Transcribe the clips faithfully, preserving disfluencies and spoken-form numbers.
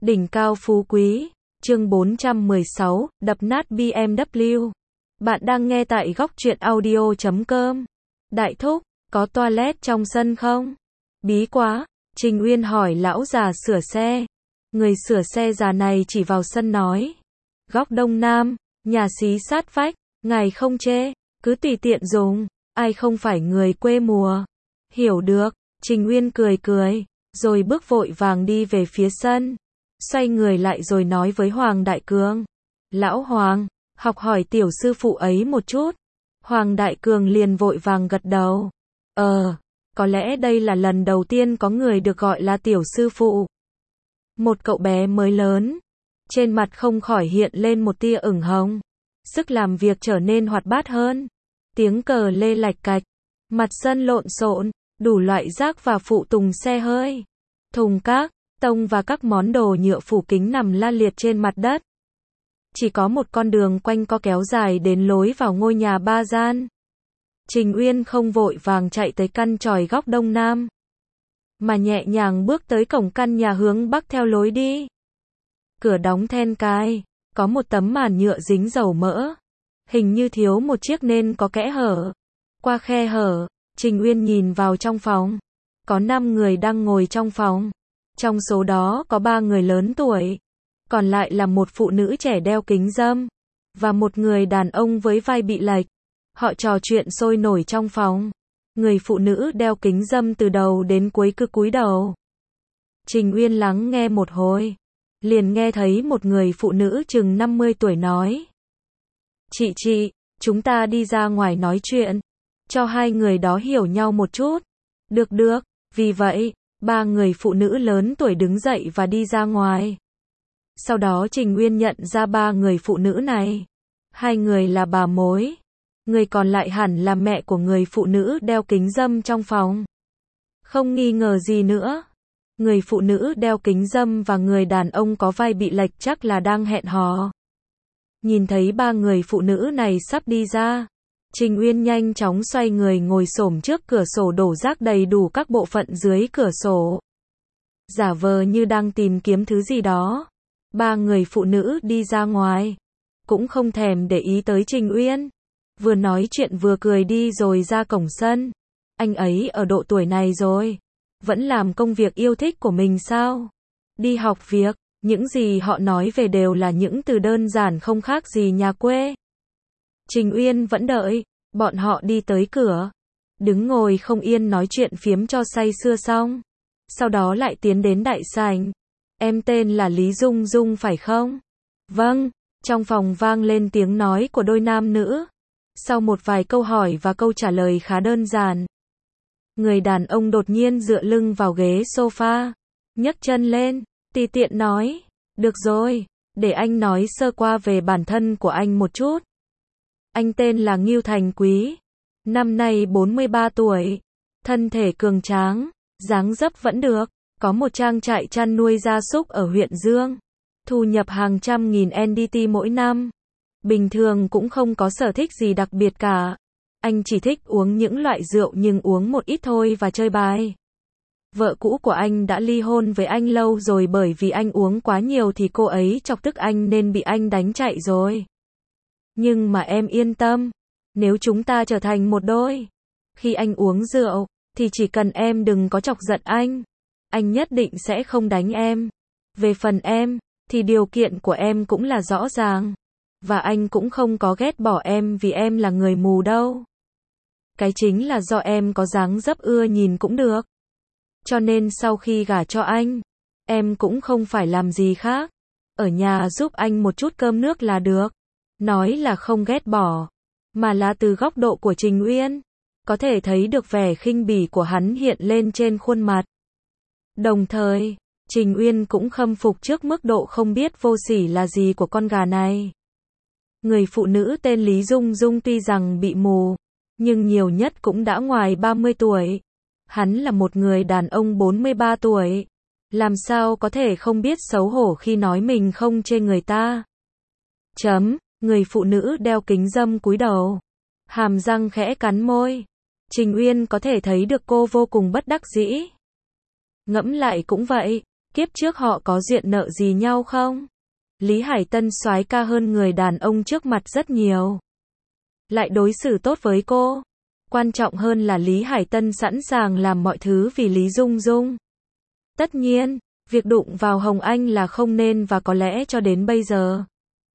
Đỉnh cao phú quý, chương bốn trăm mười sáu, đập nát bê em vê. Bạn đang nghe tại góc truyện audio chấm com. Đại thúc, có toilet trong sân không? Bí quá, Trình Uyên hỏi lão già sửa xe. Người sửa xe già này chỉ vào sân nói. Góc đông nam, nhà xí sát vách, ngài không chê, cứ tùy tiện dùng, ai không phải người quê mùa. Hiểu được, Trình Uyên cười cười, rồi bước vội vàng đi về phía sân. Xoay người lại rồi nói với Hoàng Đại Cường. Lão Hoàng, học hỏi tiểu sư phụ ấy một chút. Hoàng Đại Cường liền vội vàng gật đầu. Ờ, có lẽ đây là lần đầu tiên có người được gọi là tiểu sư phụ. Một cậu bé mới lớn. Trên mặt không khỏi hiện lên một tia ửng hồng. Sức làm việc trở nên hoạt bát hơn. Tiếng cờ lê lạch cạch. Mặt sân lộn xộn, đủ loại rác và phụ tùng xe hơi. Thùng cát, tông và các món đồ nhựa phủ kính nằm la liệt trên mặt đất. Chỉ có một con đường quanh co kéo dài đến lối vào ngôi nhà ba gian. Trình Uyên không vội vàng chạy tới căn chòi góc đông nam, mà nhẹ nhàng bước tới cổng căn nhà hướng bắc theo lối đi. Cửa đóng then cài, có một tấm màn nhựa dính dầu mỡ. Hình như thiếu một chiếc nên có kẽ hở. Qua khe hở, Trình Uyên nhìn vào trong phòng. Có năm người đang ngồi trong phòng. Trong số đó có ba người lớn tuổi. Còn lại là một phụ nữ trẻ đeo kính râm. Và một người đàn ông với vai bị lệch. Họ trò chuyện sôi nổi trong phòng. Người phụ nữ đeo kính râm từ đầu đến cuối cứ cúi đầu. Trình Uyên lắng nghe một hồi. Liền nghe thấy một người phụ nữ chừng năm mươi tuổi nói. Chị chị, chúng ta đi ra ngoài nói chuyện. Cho hai người đó hiểu nhau một chút. Được được, vì vậy, ba người phụ nữ lớn tuổi đứng dậy và đi ra ngoài. Sau đó Trình Uyên nhận ra ba người phụ nữ này. Hai người là bà mối. Người còn lại hẳn là mẹ của người phụ nữ đeo kính râm trong phòng. Không nghi ngờ gì nữa. Người phụ nữ đeo kính râm và người đàn ông có vai bị lệch chắc là đang hẹn hò. Nhìn thấy ba người phụ nữ này sắp đi ra. Trình Uyên nhanh chóng xoay người ngồi xổm trước cửa sổ đổ rác đầy đủ các bộ phận dưới cửa sổ. Giả vờ như đang tìm kiếm thứ gì đó. Ba người phụ nữ đi ra ngoài. Cũng không thèm để ý tới Trình Uyên. Vừa nói chuyện vừa cười đi rồi ra cổng sân. Anh ấy ở độ tuổi này rồi. Vẫn làm công việc yêu thích của mình sao? Đi học việc, những gì họ nói về đều là những từ đơn giản không khác gì nhà quê. Trình Uyên vẫn đợi, bọn họ đi tới cửa. Đứng ngồi không yên nói chuyện phiếm cho say sưa xong. Sau đó lại tiến đến đại sảnh. Em tên là Lý Dung Dung phải không? Vâng, trong phòng vang lên tiếng nói của đôi nam nữ. Sau một vài câu hỏi và câu trả lời khá đơn giản. Người đàn ông đột nhiên dựa lưng vào ghế sofa. Nhấc chân lên, tùy tiện nói. Được rồi, để anh nói sơ qua về bản thân của anh một chút. Anh tên là Ngưu Thành Quý. Năm nay bốn mươi ba tuổi. Thân thể cường tráng, dáng dấp vẫn được. Có một trang trại chăn nuôi gia súc ở huyện Dương. Thu nhập hàng trăm nghìn en đê tê mỗi năm. Bình thường cũng không có sở thích gì đặc biệt cả. Anh chỉ thích uống những loại rượu nhưng uống một ít thôi và chơi bài. Vợ cũ của anh đã ly hôn với anh lâu rồi bởi vì anh uống quá nhiều thì cô ấy chọc tức anh nên bị anh đánh chạy rồi. Nhưng mà em yên tâm, nếu chúng ta trở thành một đôi, khi anh uống rượu, thì chỉ cần em đừng có chọc giận anh, anh nhất định sẽ không đánh em. Về phần em, thì điều kiện của em cũng là rõ ràng. Và anh cũng không có ghét bỏ em vì em là người mù đâu. Cái chính là do em có dáng dấp ưa nhìn cũng được. Cho nên sau khi gả cho anh, em cũng không phải làm gì khác. Ở nhà giúp anh một chút cơm nước là được. Nói là không ghét bỏ, mà là từ góc độ của Trình Uyên. Có thể thấy được vẻ khinh bỉ của hắn hiện lên trên khuôn mặt. Đồng thời, Trình Uyên cũng khâm phục trước mức độ không biết vô sỉ là gì của con gà này. Người phụ nữ tên Lý Dung Dung tuy rằng bị mù, nhưng nhiều nhất cũng đã ngoài ba mươi tuổi. Hắn là một người đàn ông bốn mươi ba tuổi. Làm sao có thể không biết xấu hổ khi nói mình không chê người ta. Chấm, người phụ nữ đeo kính râm cúi đầu. Hàm răng khẽ cắn môi. Trình Uyên có thể thấy được cô vô cùng bất đắc dĩ. Ngẫm lại cũng vậy, Kiếp trước họ có duyên nợ gì nhau không? Lý Hải Tân soái ca hơn người đàn ông trước mặt rất nhiều. Lại đối xử tốt với cô. Quan trọng hơn là Lý Hải Tân sẵn sàng làm mọi thứ vì Lý Dung Dung. Tất nhiên, việc đụng vào Hồng Anh là không nên và có lẽ cho đến bây giờ.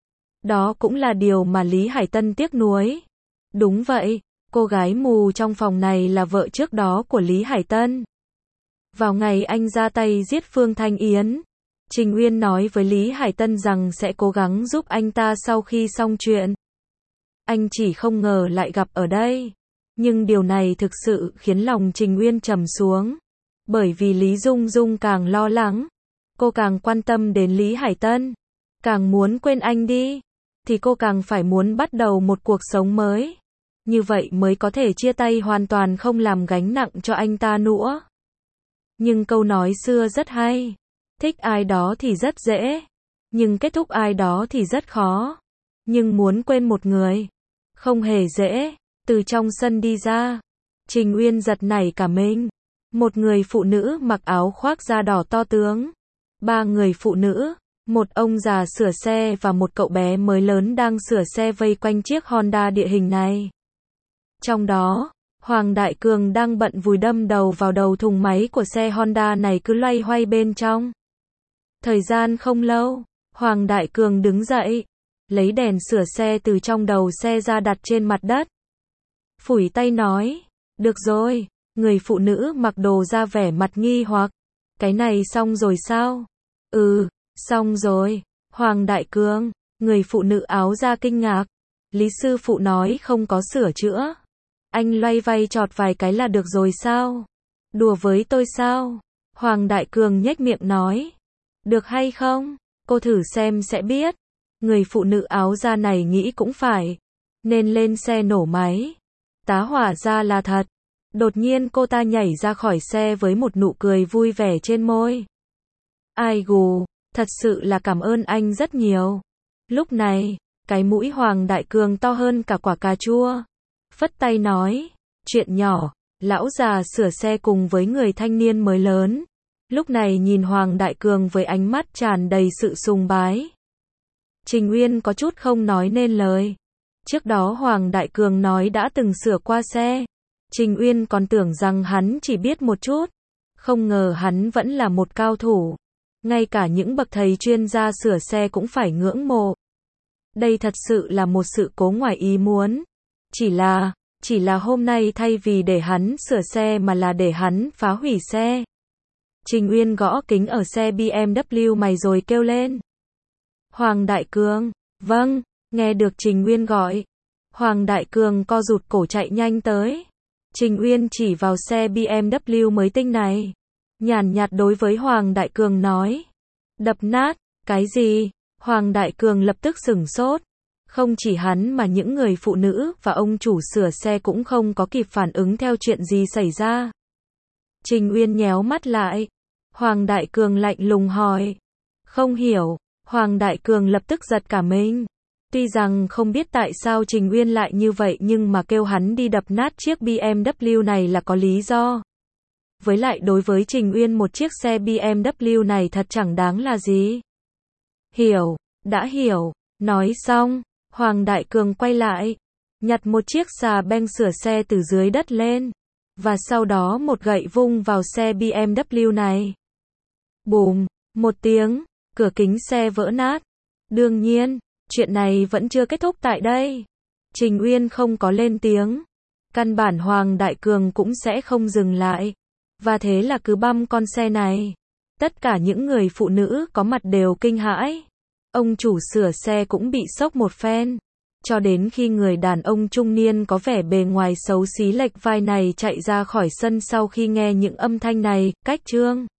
Đó cũng là điều mà Lý Hải Tân tiếc nuối. Đúng vậy, cô gái mù trong phòng này là vợ trước đó của Lý Hải Tân. Vào ngày anh ra tay giết Phương Thanh Yến, Trình Uyên nói với Lý Hải Tân rằng sẽ cố gắng giúp anh ta sau khi xong chuyện. Anh chỉ không ngờ lại gặp ở đây. Nhưng điều này thực sự khiến lòng Trình Uyên trầm xuống. Bởi vì Lý Dung Dung càng lo lắng, cô càng quan tâm đến Lý Hải Tân, càng muốn quên anh đi, thì cô càng phải muốn bắt đầu một cuộc sống mới. Như vậy mới có thể chia tay hoàn toàn không làm gánh nặng cho anh ta nữa. Nhưng câu nói xưa rất hay, thích ai đó thì rất dễ, nhưng kết thúc ai đó thì rất khó. Nhưng muốn quên một người, không hề dễ. Từ trong sân đi ra, Trình Uyên giật nảy cả mình. Một người phụ nữ mặc áo khoác da đỏ to tướng. Ba người phụ nữ, một ông già sửa xe và một cậu bé mới lớn đang sửa xe vây quanh chiếc Honda địa hình này. Trong đó, Hoàng Đại Cường đang bận vùi đâm đầu vào đầu thùng máy của xe Honda này cứ loay hoay bên trong. Thời gian không lâu, Hoàng Đại Cường đứng dậy, lấy đèn sửa xe từ trong đầu xe ra đặt trên mặt đất. Phủi tay nói, được rồi. Người phụ nữ mặc đồ ra vẻ mặt nghi hoặc, cái này xong rồi sao? Ừ, xong rồi. Hoàng Đại Cường, người phụ nữ áo da kinh ngạc. Lý sư phụ nói không có sửa chữa. Anh loay vay chọt vài cái là được rồi sao? Đùa với tôi sao? Hoàng Đại Cường nhếch miệng nói, được hay không? Cô thử xem sẽ biết. Người phụ nữ áo da này nghĩ cũng phải, nên lên xe nổ máy. Tá hỏa ra là thật. Đột nhiên cô ta nhảy ra khỏi xe với một nụ cười vui vẻ trên môi. Ai gù, thật sự là cảm ơn anh rất nhiều. Lúc này, cái mũi Hoàng Đại Cường to hơn cả quả cà chua. Phất tay nói, chuyện nhỏ. Lão già sửa xe cùng với người thanh niên mới lớn. Lúc này nhìn Hoàng Đại Cường với ánh mắt tràn đầy sự sùng bái. Trình Uyên có chút không nói nên lời. Trước đó Hoàng Đại Cường nói đã từng sửa qua xe. Trình Uyên còn tưởng rằng hắn chỉ biết một chút. Không ngờ hắn vẫn là một cao thủ. Ngay cả những bậc thầy chuyên gia sửa xe cũng phải ngưỡng mộ. Đây thật sự là một sự cố ngoài ý muốn. Chỉ là, chỉ là hôm nay thay vì để hắn sửa xe mà là để hắn phá hủy xe. Trình Uyên gõ kính ở xe bê em vê mày rồi kêu lên. Hoàng Đại Cường, vâng, nghe được Trình Uyên gọi. Hoàng Đại Cường co rụt cổ chạy nhanh tới. Trình Uyên chỉ vào xe bê em vê mới tinh này. Nhàn nhạt đối với Hoàng Đại Cường nói. Đập nát, cái gì? Hoàng Đại Cường lập tức sửng sốt. Không chỉ hắn mà những người phụ nữ và ông chủ sửa xe cũng không có kịp phản ứng theo chuyện gì xảy ra. Trình Uyên nhéo mắt lại. Hoàng Đại Cường lạnh lùng hỏi. Không hiểu. Hoàng Đại Cường lập tức giật cả mình. Tuy rằng không biết tại sao Trình Uyên lại như vậy nhưng mà kêu hắn đi đập nát chiếc bê em vê này là có lý do. Với lại đối với Trình Uyên một chiếc xe bê em vê này thật chẳng đáng là gì. Hiểu, đã hiểu. Nói xong, Hoàng Đại Cường quay lại, nhặt một chiếc xà beng sửa xe từ dưới đất lên, và sau đó một gậy vung vào xe bê em vê này. Bùm, một tiếng, cửa kính xe vỡ nát. Đương nhiên, chuyện này vẫn chưa kết thúc tại đây. Trình Uyên không có lên tiếng. Căn bản Hoàng Đại Cường cũng sẽ không dừng lại. Và thế là cứ băm con xe này. Tất cả những người phụ nữ có mặt đều kinh hãi. Ông chủ sửa xe cũng bị sốc một phen. Cho đến khi người đàn ông trung niên có vẻ bề ngoài xấu xí lệch vai này chạy ra khỏi sân sau khi nghe những âm thanh này, cách chương.